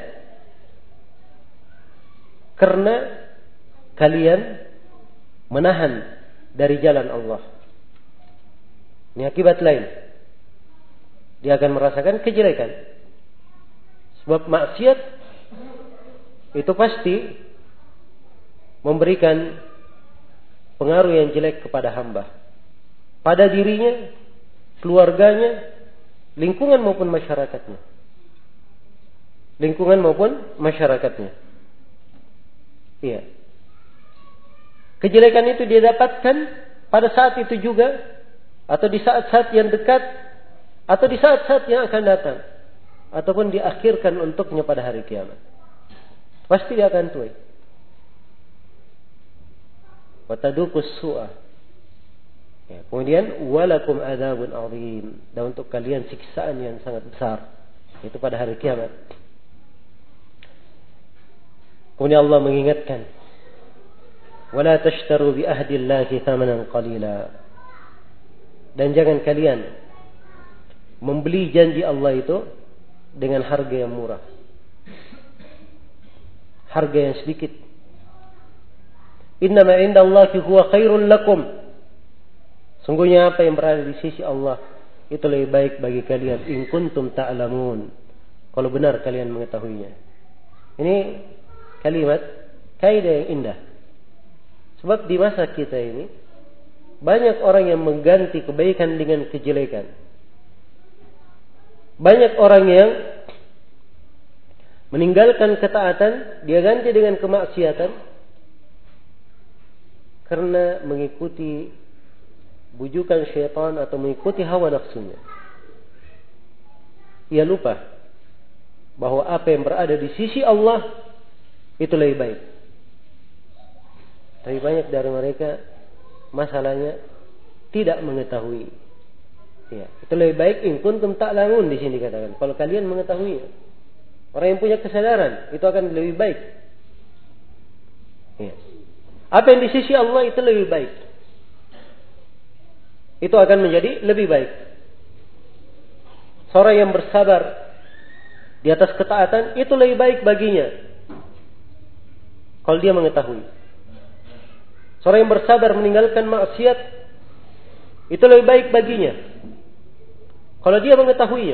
A: karena kalian menahan dari jalan Allah. Ini akibat lain. Dia akan merasakan kejelekan. Sebab maksiat itu pasti memberikan pengaruh yang jelek kepada hamba, pada dirinya, keluarganya, lingkungan maupun masyarakatnya. Lingkungan maupun masyarakatnya. Iya. Kejelekan itu dia dapatkan pada saat itu juga, atau di saat-saat yang dekat, atau di saat-saat yang akan datang, ataupun diakhirkan untuknya pada hari kiamat. Pasti dia akan tuai. Wa taduqus su'a. Ya, kemudian walakum adzabun adzim, dan untuk kalian siksaan yang sangat besar, itu pada hari kiamat. Kemudian Allah mengingatkan, wala tashtaru bi ahdillahi thamanan qalila, dan jangan kalian membeli janji Allah itu dengan harga yang murah, harga yang sedikit. Innama indallahi huwa khairul lakum. Sungguhnya apa yang berada di sisi Allah itu lebih baik bagi kalian. In kuntum ta'lamun. Kalau benar kalian mengetahuinya. Ini kalimat kaidah yang indah. Sebab di masa kita ini banyak orang yang mengganti kebaikan dengan kejelekan. Banyak orang yang meninggalkan ketaatan, dia ganti dengan kemaksiatan karena mengikuti bujukan syaitan atau mengikuti hawa nafsunya. Ia lupa bahwa apa yang berada di sisi Allah itu lebih baik. Tapi banyak dari mereka masalahnya tidak mengetahui. Ya, itu lebih baik in kuntum ta'lamun di sini katakan. Kalau kalian mengetahuinya, orang yang punya kesadaran itu akan lebih baik. Ya. Apa yang di sisi Allah itu lebih baik. Itu akan menjadi lebih baik. Seorang yang bersabar di atas ketaatan itu lebih baik baginya kalau dia mengetahui. Seorang yang bersabar meninggalkan maksiat itu lebih baik baginya kalau dia mengetahuinya.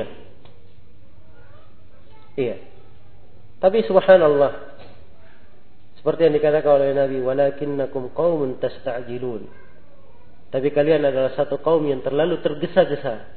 A: Iya. Tapi subhanallah, seperti yang dikatakan oleh Nabi, walakinnakum qaumun tasta'jilun. Tapi kalian adalah satu kaum yang terlalu tergesa-gesa.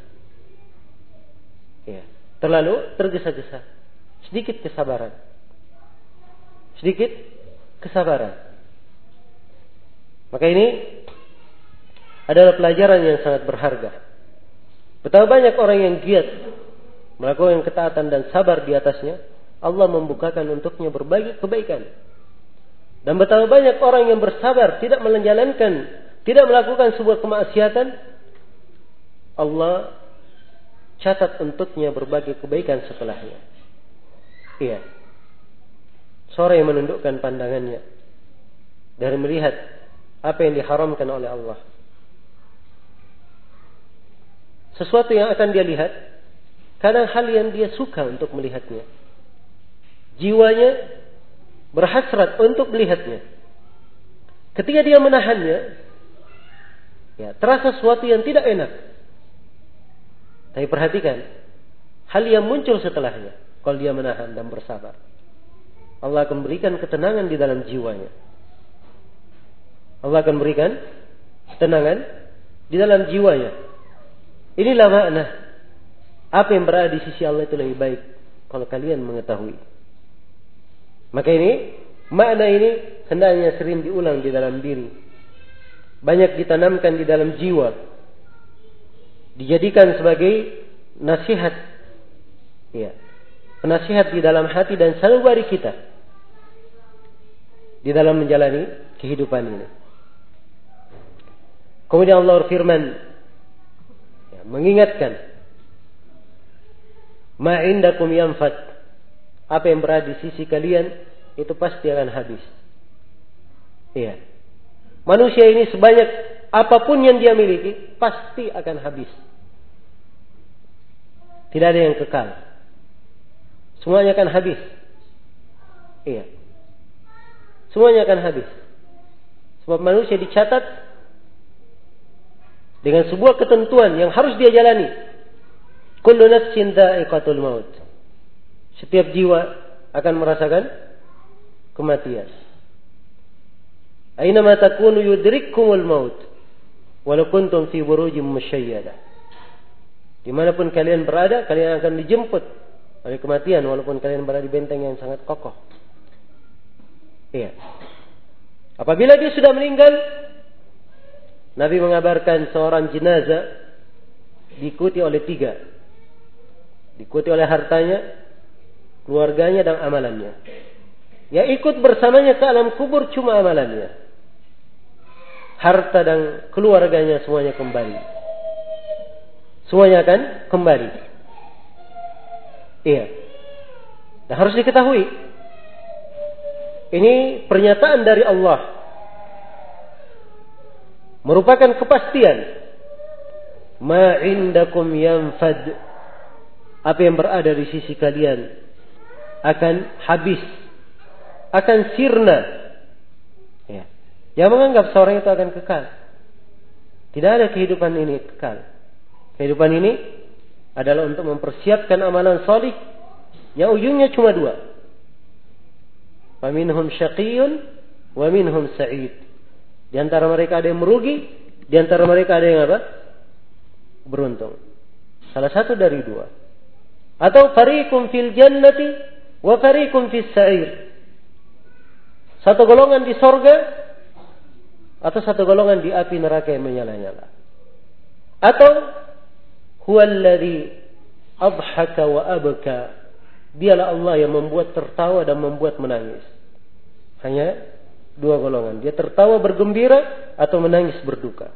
A: Iya. Terlalu tergesa-gesa. Sedikit kesabaran. Sedikit kesabaran. Maka ini adalah pelajaran yang sangat berharga. Betapa banyak orang yang giat melakukan ketaatan dan sabar di atasnya, Allah membukakan untuknya berbagai kebaikan. Dan betapa banyak orang yang bersabar tidak menjalankan, tidak melakukan sebuah kemaksiatan, Allah catat untuknya berbagai kebaikan setelahnya. Iya. Seorang yang menundukkan pandangannya dari melihat apa yang diharamkan oleh Allah. Sesuatu yang akan dia lihat, kadang hal yang dia suka untuk melihatnya. Jiwanya berhasrat untuk melihatnya. Ketika dia menahannya, ya, terasa sesuatu yang tidak enak. Tapi perhatikan, hal yang muncul setelahnya, kalau dia menahan dan bersabar, Allah akan berikan ketenangan di dalam jiwanya. Allah akan berikan ketenangan di dalam jiwanya. Inilah makna apa yang berada di sisi Allah itu lebih baik kalau kalian mengetahui. Maka ini, makna ini hendaknya sering diulang di dalam diri. Banyak ditanamkan di dalam jiwa. Dijadikan sebagai nasihat. Ya. Penasihat di dalam hati dan sanubari kita di dalam menjalani kehidupan ini. Kemudian Allah berfirman, ya, mengingatkan, ma indakum yanfad, apa yang berada di sisi kalian itu pasti akan habis. Iya. Manusia ini sebanyak apapun yang dia miliki pasti akan habis. Tidak ada yang kekal. Semuanya akan habis. Iya. Semuanya akan habis. Sebab manusia dicatat dengan sebuah ketentuan yang harus dia jalani. Kullu nafsin dha'iqatul maut. Setiap jiwa akan merasakan kematian. Aina ma takunu yudrikkumul maut walau kuntum fi burujin musyayyadah. Dimanapun kalian berada, kalian akan dijemput oleh kematian walaupun kalian berada di benteng yang sangat kokoh. Iya. Apabila dia sudah meninggal, Nabi mengabarkan seorang jenazah diikuti oleh tiga. Diikuti oleh hartanya, keluarganya dan amalannya. Yang ikut bersamanya ke alam kubur cuma amalannya. Harta dan keluarganya semuanya kembali. Semuanya akan kembali. Iya. Dan harus diketahui, ini pernyataan dari Allah. Merupakan kepastian. Ma indakum yanfad. apa yang berada di sisi kalian akan habis, akan sirna. Ya. Yang menganggap seorang itu akan kekal. Tidak ada kehidupan ini kekal. Kehidupan ini adalah untuk mempersiapkan amalan salih yang ujungnya cuma dua. Faminhum syaqiyyun wa minhum sa'id. Di antara mereka ada yang merugi, di antara mereka ada yang apa? Beruntung. Salah satu dari dua. Atau fariqum fil jannati wa fariqum fis sa'ir. Satu golongan di sorga atau satu golongan di api neraka yang menyala-nyala. Atau huwallazi adhaka wa abka. Dialah Allah yang membuat tertawa dan membuat menangis. Hanya dua golongan. Dia tertawa bergembira atau menangis berduka.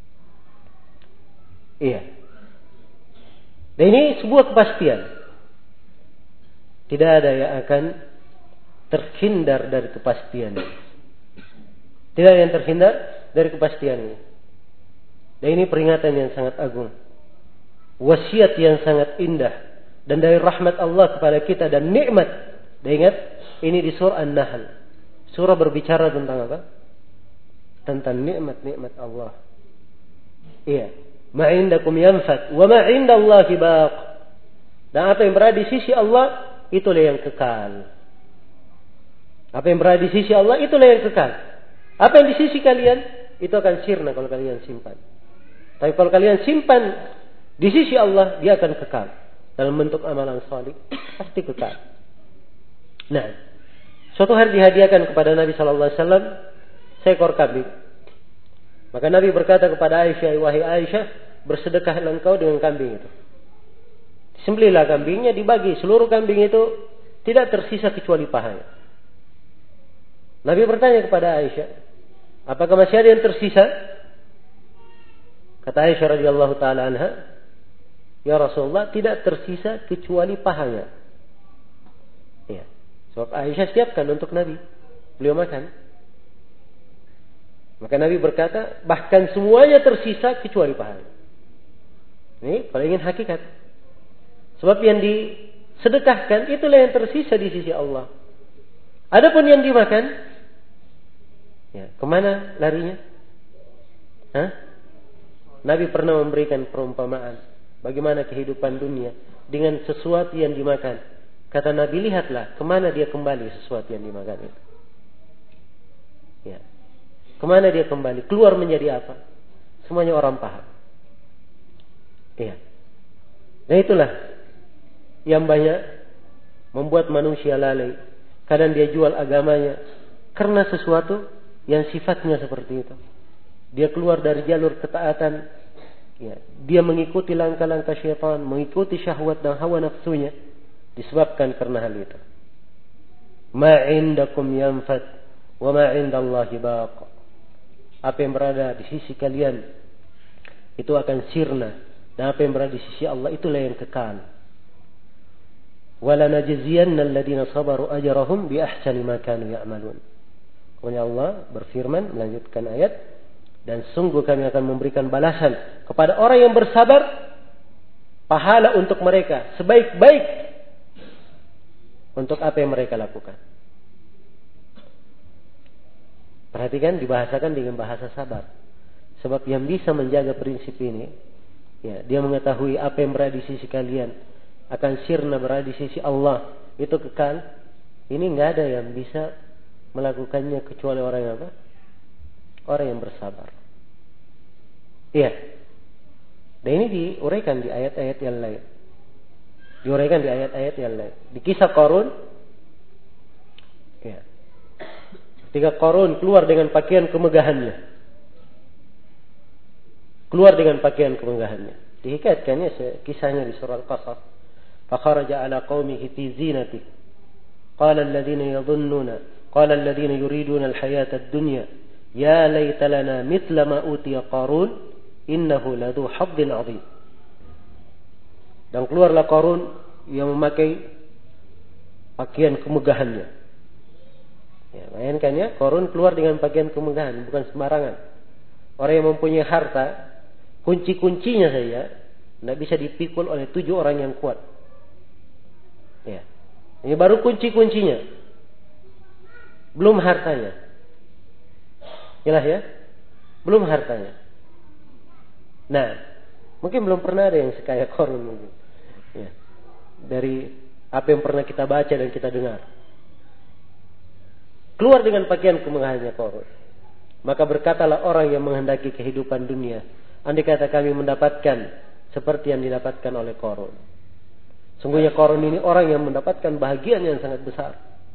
A: Iya. Dan ini sebuah kepastian. Tidak ada yang akan terhindar dari kepastian ini. Tidak ada yang terhindar dari kepastian ini. Dan ini peringatan yang sangat agung. Wasiat yang sangat indah. Dan dari rahmat Allah kepada kita dan nikmat. Dan ingat, ini di surah An-Nahl. Surah berbicara tentang apa? Tentang nikmat-nikmat Allah. Iya. Ma'indakum yanfad wa ma'indallahi baq. Dan apa yang berada di sisi Allah, itulah yang kekal. Apa yang berada di sisi Allah, itulah yang kekal. Apa yang di sisi kalian, itu akan sirna kalau kalian simpan. Tapi kalau kalian simpan di sisi Allah, dia akan kekal. Dalam bentuk amalan salih, pasti kekal. Nah, suatu hari dihadiahkan kepada Nabi Sallallahu Alaihi Wasallam seekor kambing. Maka Nabi berkata kepada Aisyah, wahai Aisyah, bersedekahlah engkau dengan kambing itu. Sembelihlah kambingnya, dibagi seluruh kambing itu, tidak tersisa kecuali pahanya. Nabi bertanya kepada Aisyah, apakah masih ada yang tersisa? Kata Aisyah radhiyallahu taala anha, ya Rasulullah, tidak tersisa kecuali pahanya. Ya. Sebab Aisyah siapkan untuk Nabi. Beliau makan. Maka Nabi berkata, bahkan semuanya tersisa kecuali pahanya. Ini kalau ingin hakikat. Sebab yang disedekahkan itulah yang tersisa di sisi Allah. Adapun yang dimakan, ya, kemana larinya? Hah? Nabi pernah memberikan perumpamaan. Bagaimana kehidupan dunia dengan sesuatu yang dimakan. Kata Nabi, lihatlah kemana dia kembali sesuatu yang dimakan itu. Ya. Kemana dia kembali? Keluar menjadi apa? Semuanya orang paham. Ya. Nah itulah yang banyak membuat manusia lalai. Kadang dia jual agamanya karena sesuatu yang sifatnya seperti itu. Dia keluar dari jalur ketaatan. Ya, dia mengikuti langkah-langkah syaitan, mengikuti syahwat dan hawa nafsunya, disebabkan karena hal itu. Ma indakum yanfad wa ma indallahi baq. Apa yang berada di sisi kalian itu akan sirna, dan apa yang berada di sisi Allah itulah yang kekal. Wala najziyanna alladhina sabaru ajrahum bi ahsani ma kanu ya'malun. Kemudian Allah berfirman melanjutkan ayat, dan sungguh kami akan memberikan balasan kepada orang yang bersabar, pahala untuk mereka sebaik-baik untuk apa yang mereka lakukan. Perhatikan, dibahasakan dengan bahasa sabar. Sebab yang bisa menjaga prinsip ini, ya, dia mengetahui apa yang berada di sisi kalian akan sirna berada di sisi Allah, itu kekal. Ini nggak ada yang bisa melakukannya kecuali orang yang apa? Orang yang bersabar. Iya. Dan ini diuraikan di ayat-ayat yang lain. Diuraikan di ayat-ayat yang lain. Di kisah Qarun. Ya. Ketika Qarun keluar dengan pakaian kemegahannya. Keluar dengan pakaian kemegahannya. Dihikayatkannya kisahnya di surah Al-Qasas. Fakharaja ala qawmihi fi zinati. Qala alladhina yadhunnuna. Qala alladhina yuriduna al-hayata ad-dunya. Ya laita lana mithla ma utiya Qarun innahu ladu haddin 'adzim. Dan keluarlah Qarun yang memakai pakaian kemegahannya. Ya, bayangkan ya, Qarun keluar dengan pakaian kemegahan, bukan sembarangan. Orang yang mempunyai harta, kunci-kuncinya saja tidak bisa dipikul oleh tujuh orang yang kuat. Ya. Ini baru kunci-kuncinya. Belum hartanya. Jelas ya? Belum hartanya. Nah, mungkin belum pernah ada yang sekaya Qarun mungkin. Ya. Dari apa yang pernah kita baca dan kita dengar. Keluar dengan pakaian kemegahannya Qarun. Maka berkatalah orang yang menghendaki kehidupan dunia, andai kata kami mendapatkan seperti yang didapatkan oleh Qarun. Sungguhnya Qarun ini orang yang mendapatkan bahagian yang sangat besar.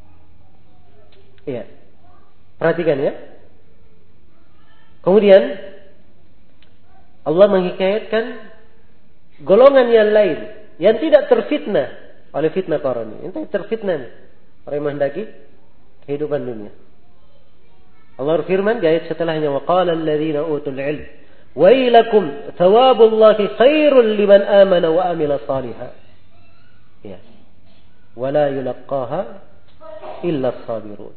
A: Iya. Perhatikan ya. Kemudian Allah menghikayatkan golongan yang lain yang tidak terfitnah oleh fitnah Qarun ini. Yang terfitnah orang yang menghendaki kehidupan dunia. Allah berfirman di ayat setelahnya, wa qala alladziina utul 'ilm wailakum thawabullahi khairul liman amana wa amila shalihan. Ya. Wala yulaqqaha illa as-sabirun.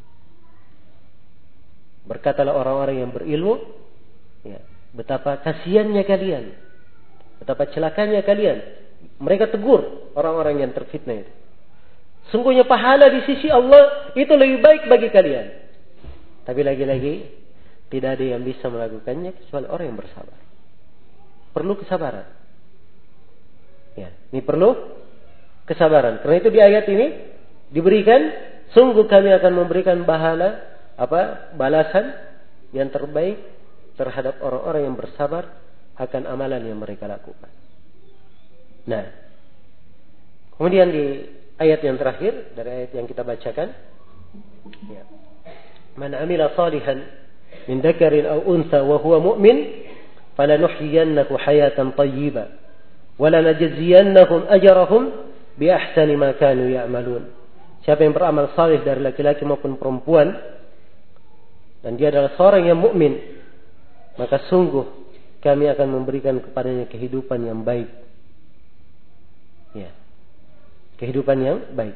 A: Berkatalah orang-orang yang berilmu, ya, betapa kasihannya kalian, betapa celakanya kalian. Mereka tegur orang-orang yang terfitnah itu. Sungguhnya pahala di sisi Allah itu lebih baik bagi kalian. Tapi lagi-lagi tidak ada yang bisa melakukannya kecuali orang yang bersabar. Perlu kesabaran. Ya, ini perlu kesabaran. Karena itu di ayat ini diberikan, sungguh kami akan memberikan pahala, apa, balasan yang terbaik terhadap orang-orang yang bersabar akan amalan yang mereka lakukan. Nah, kemudian di ayat yang terakhir dari ayat yang kita bacakan, ya. Man amila salihan min dzakarin aw untha wa huwa mu'min falanuhyiyannahu hayatan thayyibah wa lanajziyannahum ajrahum bi ahsani ma kanu ya'malun. Siapa yang beramal saleh dari laki-laki maupun perempuan dan dia adalah seorang yang mukmin, maka sungguh kami akan memberikan kepadanya kehidupan yang baik. Ya. Kehidupan yang baik.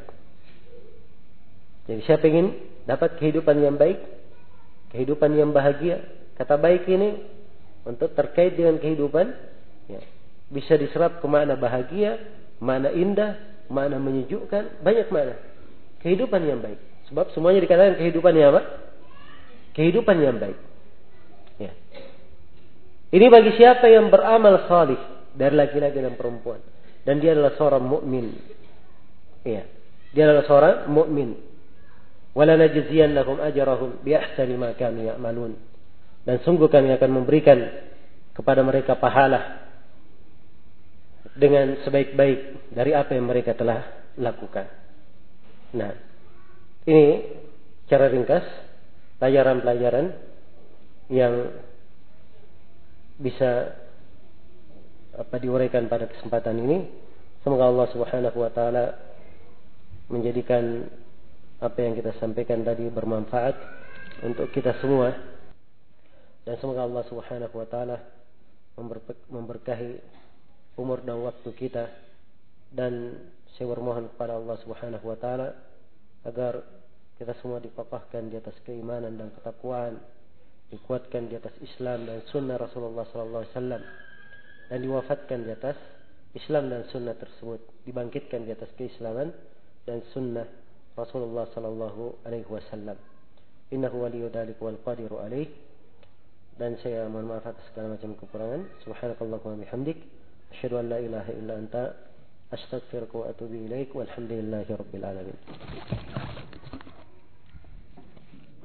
A: Jadi siapa ingin dapat kehidupan yang baik, kehidupan yang bahagia, kata baik ini untuk terkait dengan kehidupan, ya, bisa diserap ke makna bahagia, makna indah, makna menyejukkan, banyak makna. Kehidupan yang baik. Sebab semuanya dikatakan kehidupan yang apa? Kehidupan yang baik. Ya. Ini bagi siapa yang beramal salih dari laki-laki dan perempuan, dan dia adalah seorang mukmin. Ya. Dia adalah seorang mukmin. Wala najziyannahum ajrahum bi ahsani ma kanu ya'malun. Dan sungguh kami akan memberikan kepada mereka pahala dengan sebaik-baik dari apa yang mereka telah lakukan. Nah, ini cara ringkas pelajaran-pelajaran yang bisa apa diuraikan pada kesempatan ini. Semoga Allah Subhanahu wa taala menjadikan apa yang kita sampaikan tadi bermanfaat untuk kita semua, dan semoga Allah Subhanahu wa taala memberkahi umur dan waktu kita, dan saya bermohon kepada Allah Subhanahu wa taala agar kita semua dikokohkan di atas keimanan dan ketakwaan, dikuatkan di atas Islam dan sunnah Rasulullah sallallahu alaihi wasallam, dan diwafatkan di atas Islam dan sunnah tersebut, dibangkitkan di atas keislaman dan sunnah Rasulullah sallallahu alaihi wasallam. Innahu waliyyu dzalika wal qadiru alaih. Dan saya mohon maaf atas segala macam kekurangan. Subhanakallahumma wa bihamdik, asyhadu an la ilaha illa anta, astaghfiruka wa atubu ilaik. Walhamdulillahirabbil alamin.